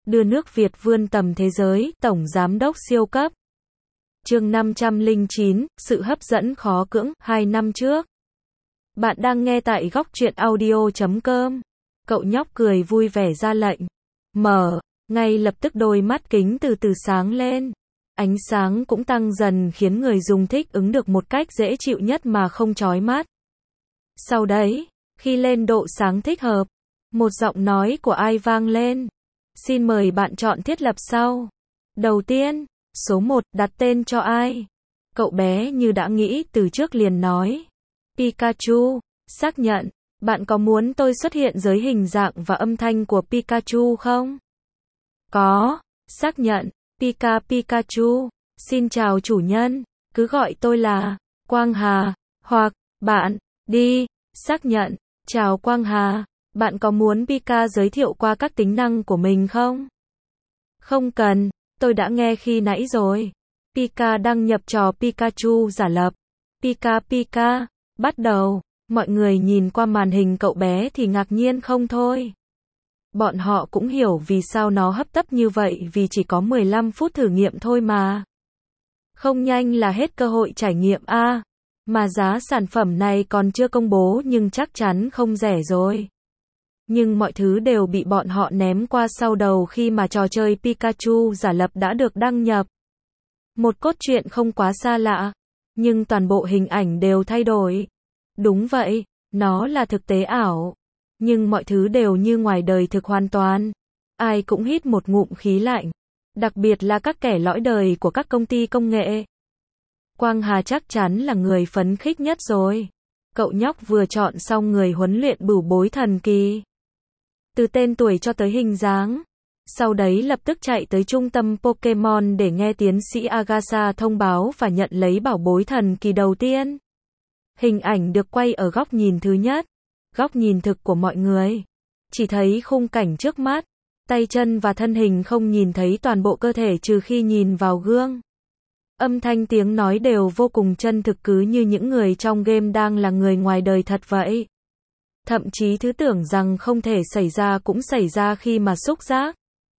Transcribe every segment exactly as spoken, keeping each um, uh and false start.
đưa nước Việt vươn tầm thế giới, Tổng Giám đốc siêu cấp. Chương năm trăm lẻ chín, sự hấp dẫn khó cưỡng, hai năm trước. Bạn đang nghe tại góc truyện audio chấm com. Cậu nhóc cười vui vẻ ra lệnh. Mở, ngay lập tức đôi mắt kính từ từ sáng lên. Ánh sáng cũng tăng dần khiến người dùng thích ứng được một cách dễ chịu nhất mà không chói mắt. Sau đấy, khi lên độ sáng thích hợp, một giọng nói của ai vang lên. Xin mời bạn chọn thiết lập sau. Đầu tiên, số một, đặt tên cho ai? Cậu bé như đã nghĩ từ trước liền nói. Pikachu, xác nhận. Bạn có muốn tôi xuất hiện dưới hình dạng và âm thanh của Pikachu không? Có, xác nhận. Pika Pikachu, xin chào chủ nhân, cứ gọi tôi là Quang Hà, hoặc bạn, đi, xác nhận. Chào Quang Hà, bạn có muốn Pika giới thiệu qua các tính năng của mình không? Không cần, tôi đã nghe khi nãy rồi. Pika đăng nhập trò Pikachu giả lập. Pika Pika, bắt đầu. Mọi người nhìn qua màn hình cậu bé thì ngạc nhiên không thôi. Bọn họ cũng hiểu vì sao nó hấp tấp như vậy, vì chỉ có mười lăm phút thử nghiệm thôi mà. Không nhanh là hết cơ hội trải nghiệm a. À, mà giá sản phẩm này còn chưa công bố nhưng chắc chắn không rẻ rồi. Nhưng mọi thứ đều bị bọn họ ném qua sau đầu khi mà trò chơi Pikachu giả lập đã được đăng nhập. Một cốt truyện không quá xa lạ, nhưng toàn bộ hình ảnh đều thay đổi. Đúng vậy, nó là thực tế ảo. Nhưng mọi thứ đều như ngoài đời thực hoàn toàn. Ai cũng hít một ngụm khí lạnh. Đặc biệt là các kẻ lõi đời của các công ty công nghệ. Quang Hà chắc chắn là người phấn khích nhất rồi. Cậu nhóc vừa chọn xong người huấn luyện bửu bối thần kỳ. Từ tên tuổi cho tới hình dáng. Sau đấy lập tức chạy tới trung tâm Pokemon để nghe tiến sĩ Agatha thông báo và nhận lấy bảo bối thần kỳ đầu tiên. Hình ảnh được quay ở góc nhìn thứ nhất. Góc nhìn thực của mọi người. Chỉ thấy khung cảnh trước mắt. Tay chân và thân hình không nhìn thấy toàn bộ cơ thể trừ khi nhìn vào gương. Âm thanh tiếng nói đều vô cùng chân thực, cứ như những người trong game đang là người ngoài đời thật vậy. Thậm chí thứ tưởng rằng không thể xảy ra cũng xảy ra khi mà xúc giác,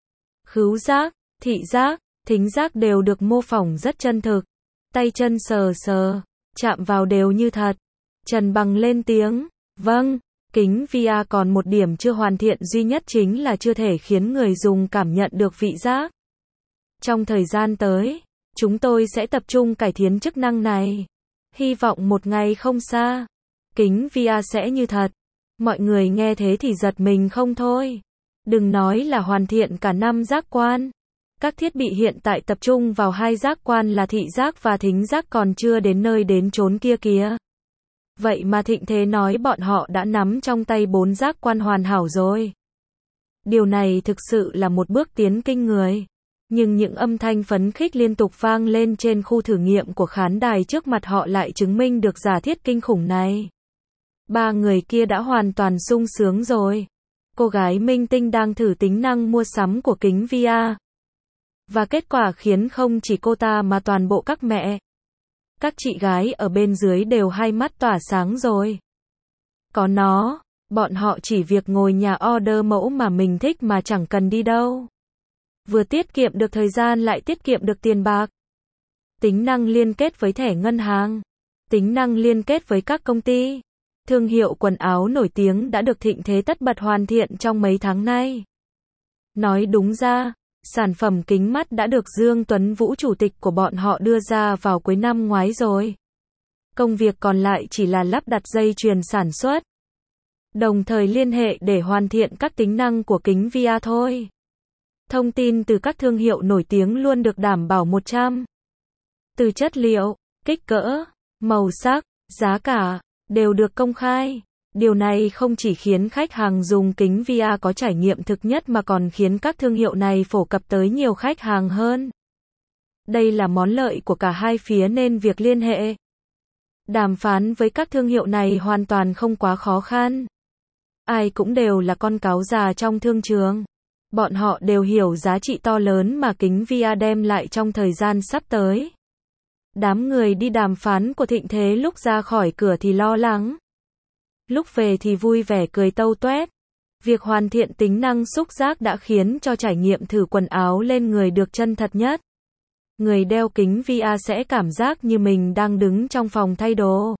khứu giác, thị giác, thính giác đều được mô phỏng rất chân thực. Tay chân sờ sờ, chạm vào đều như thật. Trần Bằng lên tiếng, vâng, kính vi a còn một điểm chưa hoàn thiện duy nhất chính là chưa thể khiến người dùng cảm nhận được vị giác. Trong thời gian tới, chúng tôi sẽ tập trung cải thiện chức năng này. Hy vọng một ngày không xa, kính vi a sẽ như thật. Mọi người nghe thế thì giật mình không thôi. Đừng nói là hoàn thiện cả năm giác quan. Các thiết bị hiện tại tập trung vào hai giác quan là thị giác và thính giác còn chưa đến nơi đến chốn kia kìa. Vậy mà thịnh thế nói bọn họ đã nắm trong tay bốn giác quan hoàn hảo rồi. Điều này thực sự là một bước tiến kinh người. Nhưng những âm thanh phấn khích liên tục vang lên trên khu thử nghiệm của khán đài trước mặt họ lại chứng minh được giả thiết kinh khủng này. Ba người kia đã hoàn toàn sung sướng rồi. Cô gái minh tinh đang thử tính năng mua sắm của kính vi a. Và kết quả khiến không chỉ cô ta mà toàn bộ các mẹ, các chị gái ở bên dưới đều hai mắt tỏa sáng rồi. Có nó, bọn họ chỉ việc ngồi nhà order mẫu mà mình thích mà chẳng cần đi đâu. Vừa tiết kiệm được thời gian lại tiết kiệm được tiền bạc. Tính năng liên kết với thẻ ngân hàng. Tính năng liên kết với các công ty. Thương hiệu quần áo nổi tiếng đã được thịnh thế tất bật hoàn thiện trong mấy tháng nay. Nói đúng ra, sản phẩm kính mắt đã được Dương Tuấn Vũ chủ tịch của bọn họ đưa ra vào cuối năm ngoái rồi. Công việc còn lại chỉ là lắp đặt dây chuyền sản xuất. Đồng thời liên hệ để hoàn thiện các tính năng của kính vi a thôi. Thông tin từ các thương hiệu nổi tiếng luôn được đảm bảo một trăm. Từ chất liệu, kích cỡ, màu sắc, giá cả, đều được công khai. Điều này không chỉ khiến khách hàng dùng kính vi a có trải nghiệm thực nhất mà còn khiến các thương hiệu này phổ cập tới nhiều khách hàng hơn. Đây là món lợi của cả hai phía nên việc liên hệ, đàm phán với các thương hiệu này hoàn toàn không quá khó khăn. Ai cũng đều là con cáo già trong thương trường. Bọn họ đều hiểu giá trị to lớn mà kính vi a đem lại trong thời gian sắp tới. Đám người đi đàm phán của thịnh thế lúc ra khỏi cửa thì lo lắng. Lúc về thì vui vẻ cười tâu tuét. Việc hoàn thiện tính năng xúc giác đã khiến cho trải nghiệm thử quần áo lên người được chân thật nhất. Người đeo kính vi a sẽ cảm giác như mình đang đứng trong phòng thay đồ.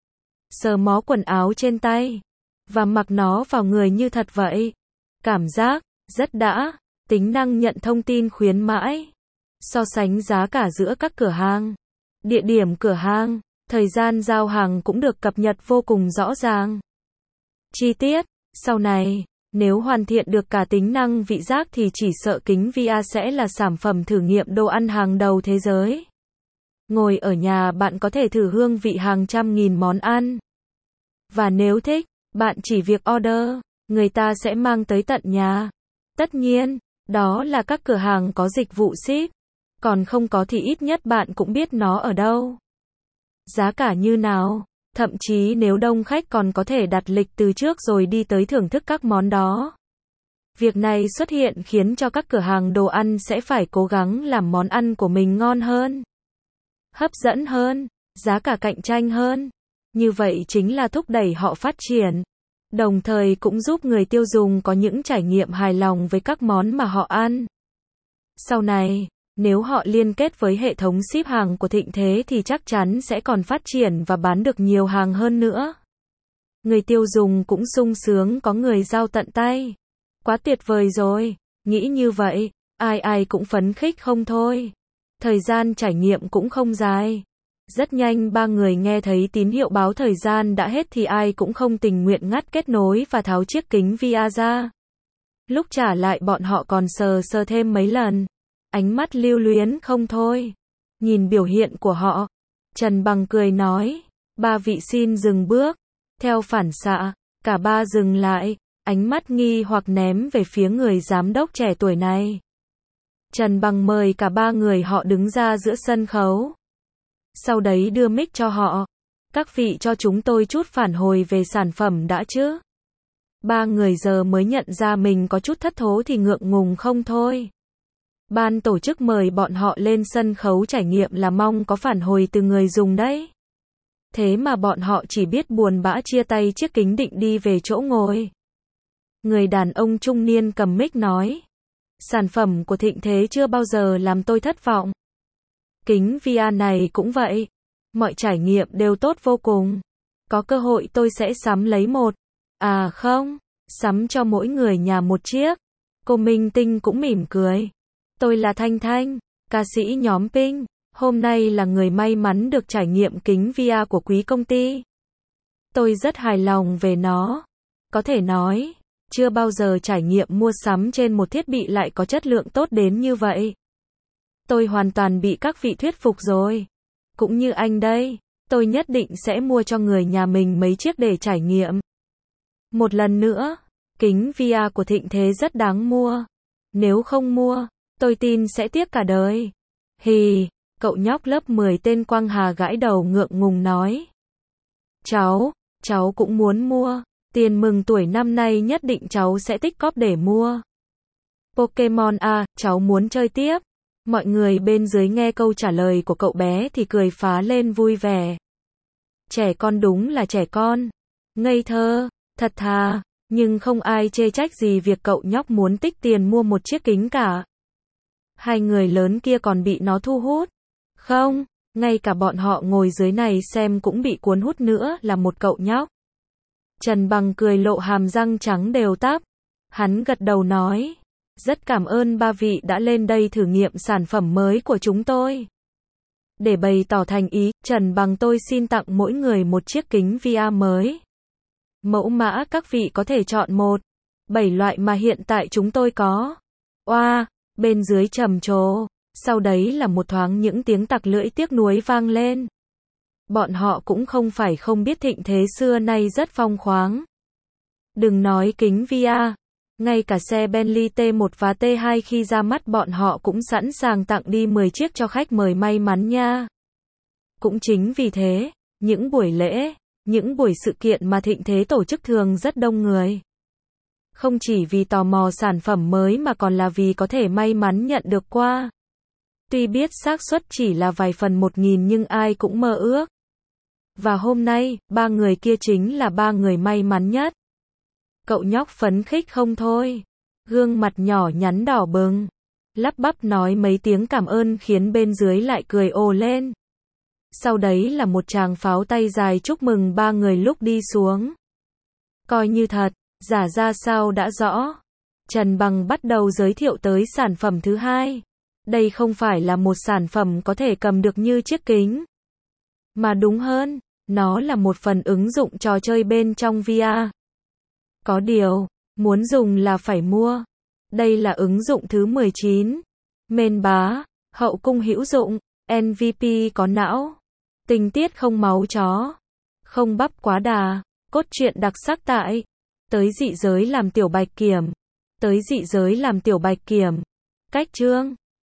Sờ mó quần áo trên tay. Và mặc nó vào người như thật vậy. Cảm giác rất đã. Tính năng nhận thông tin khuyến mãi. So sánh giá cả giữa các cửa hàng. Địa điểm cửa hàng. Thời gian giao hàng cũng được cập nhật vô cùng rõ ràng. Chi tiết. Sau này, nếu hoàn thiện được cả tính năng vị giác thì chỉ sợ kính vi a sẽ là sản phẩm thử nghiệm đồ ăn hàng đầu thế giới. Ngồi ở nhà bạn có thể thử hương vị hàng trăm nghìn món ăn. Và nếu thích, bạn chỉ việc order, người ta sẽ mang tới tận nhà. Tất nhiên, đó là các cửa hàng có dịch vụ ship. Còn không có thì ít nhất bạn cũng biết nó ở đâu. Giá cả như nào? Thậm chí nếu đông khách còn có thể đặt lịch từ trước rồi đi tới thưởng thức các món đó. Việc này xuất hiện khiến cho các cửa hàng đồ ăn sẽ phải cố gắng làm món ăn của mình ngon hơn, hấp dẫn hơn, giá cả cạnh tranh hơn. Như vậy chính là thúc đẩy họ phát triển. Đồng thời cũng giúp người tiêu dùng có những trải nghiệm hài lòng với các món mà họ ăn. Sau này, nếu họ liên kết với hệ thống ship hàng của Thịnh Thế thì chắc chắn sẽ còn phát triển và bán được nhiều hàng hơn nữa. Người tiêu dùng cũng sung sướng có người giao tận tay. Quá tuyệt vời rồi. Nghĩ như vậy, ai ai cũng phấn khích không thôi. Thời gian trải nghiệm cũng không dài. Rất nhanh ba người nghe thấy tín hiệu báo thời gian đã hết thì ai cũng không tình nguyện ngắt kết nối và tháo chiếc kính vi a ra. Lúc trả lại bọn họ còn sờ sờ thêm mấy lần. Ánh mắt lưu luyến không thôi. Nhìn biểu hiện của họ, Trần Bằng cười nói, ba vị xin dừng bước. Theo phản xạ, cả ba dừng lại, ánh mắt nghi hoặc ném về phía người giám đốc trẻ tuổi này. Trần Bằng mời cả ba người họ đứng ra giữa sân khấu. Sau đấy đưa mic cho họ. Các vị cho chúng tôi chút phản hồi về sản phẩm đã chứ. Ba người giờ mới nhận ra mình có chút thất thố thì ngượng ngùng không thôi. Ban tổ chức mời bọn họ lên sân khấu trải nghiệm là mong có phản hồi từ người dùng đấy. Thế mà bọn họ chỉ biết buồn bã chia tay chiếc kính định đi về chỗ ngồi. Người đàn ông trung niên cầm mic nói. Sản phẩm của Thịnh Thế chưa bao giờ làm tôi thất vọng. Kính vi a này cũng vậy. Mọi trải nghiệm đều tốt vô cùng. Có cơ hội tôi sẽ sắm lấy một. À không, sắm cho mỗi người nhà một chiếc. Cô Minh Tinh cũng mỉm cười. Tôi là Thanh Thanh, ca sĩ nhóm Pink. Hôm nay là người may mắn được trải nghiệm kính vi a của quý công ty. Tôi rất hài lòng về nó. Có thể nói, chưa bao giờ trải nghiệm mua sắm trên một thiết bị lại có chất lượng tốt đến như vậy. Tôi hoàn toàn bị các vị thuyết phục rồi. Cũng như anh đây, tôi nhất định sẽ mua cho người nhà mình mấy chiếc để trải nghiệm. Một lần nữa, kính vi a của Thịnh Thế rất đáng mua. Nếu không mua, tôi tin sẽ tiếc cả đời. Hì, cậu nhóc lớp mười tên Quang Hà gãi đầu ngượng ngùng nói. Cháu, cháu cũng muốn mua. Tiền mừng tuổi năm nay nhất định cháu sẽ tích cóp để mua. Pokemon à, cháu muốn chơi tiếp. Mọi người bên dưới nghe câu trả lời của cậu bé thì cười phá lên vui vẻ. Trẻ con đúng là trẻ con. Ngây thơ, thật thà, nhưng không ai chê trách gì việc cậu nhóc muốn tích tiền mua một chiếc kính cả. Hai người lớn kia còn bị nó thu hút. Không, ngay cả bọn họ ngồi dưới này xem cũng bị cuốn hút nữa là một cậu nhóc. Trần Bằng cười lộ hàm răng trắng đều tắp. Hắn gật đầu nói. Rất cảm ơn ba vị đã lên đây thử nghiệm sản phẩm mới của chúng tôi. Để bày tỏ thành ý, Trần Bằng tôi xin tặng mỗi người một chiếc kính vi a mới. Mẫu mã các vị có thể chọn một, bảy loại mà hiện tại chúng tôi có. Oa, bên dưới trầm trồ. Sau đấy là một thoáng những tiếng tặc lưỡi tiếc nuối vang lên. Bọn họ cũng không phải không biết Thịnh Thế xưa nay rất phong khoáng. Đừng nói kính vi a, ngay cả xe Bentley T một và T hai khi ra mắt bọn họ cũng sẵn sàng tặng đi mười chiếc cho khách mời may mắn nha. Cũng chính vì thế, những buổi lễ, những buổi sự kiện mà Thịnh Thế tổ chức thường rất đông người. Không chỉ vì tò mò sản phẩm mới mà còn là vì có thể may mắn nhận được qua. Tuy biết xác suất chỉ là vài phần một nghìn nhưng ai cũng mơ ước. Và hôm nay, ba người kia chính là ba người may mắn nhất. Cậu nhóc phấn khích không thôi. Gương mặt nhỏ nhắn đỏ bừng. Lắp bắp nói mấy tiếng cảm ơn khiến bên dưới lại cười ồ lên. Sau đấy là một tràng pháo tay dài chúc mừng ba người lúc đi xuống. Coi như thật, giả ra sao đã rõ. Trần Bằng bắt đầu giới thiệu tới sản phẩm thứ hai. Đây không phải là một sản phẩm có thể cầm được như chiếc kính. Mà đúng hơn, nó là một phần ứng dụng trò chơi bên trong vê rờ. Có điều, muốn dùng là phải mua. Đây là ứng dụng thứ mười chín. Mên bá, hậu cung hữu dụng, em vê pê có não. Tình tiết không máu chó. Không bắp quá đà. Cốt truyện đặc sắc tại. Tới dị giới làm tiểu bạch kiểm. Tới dị giới làm tiểu bạch kiểm. Cách chương.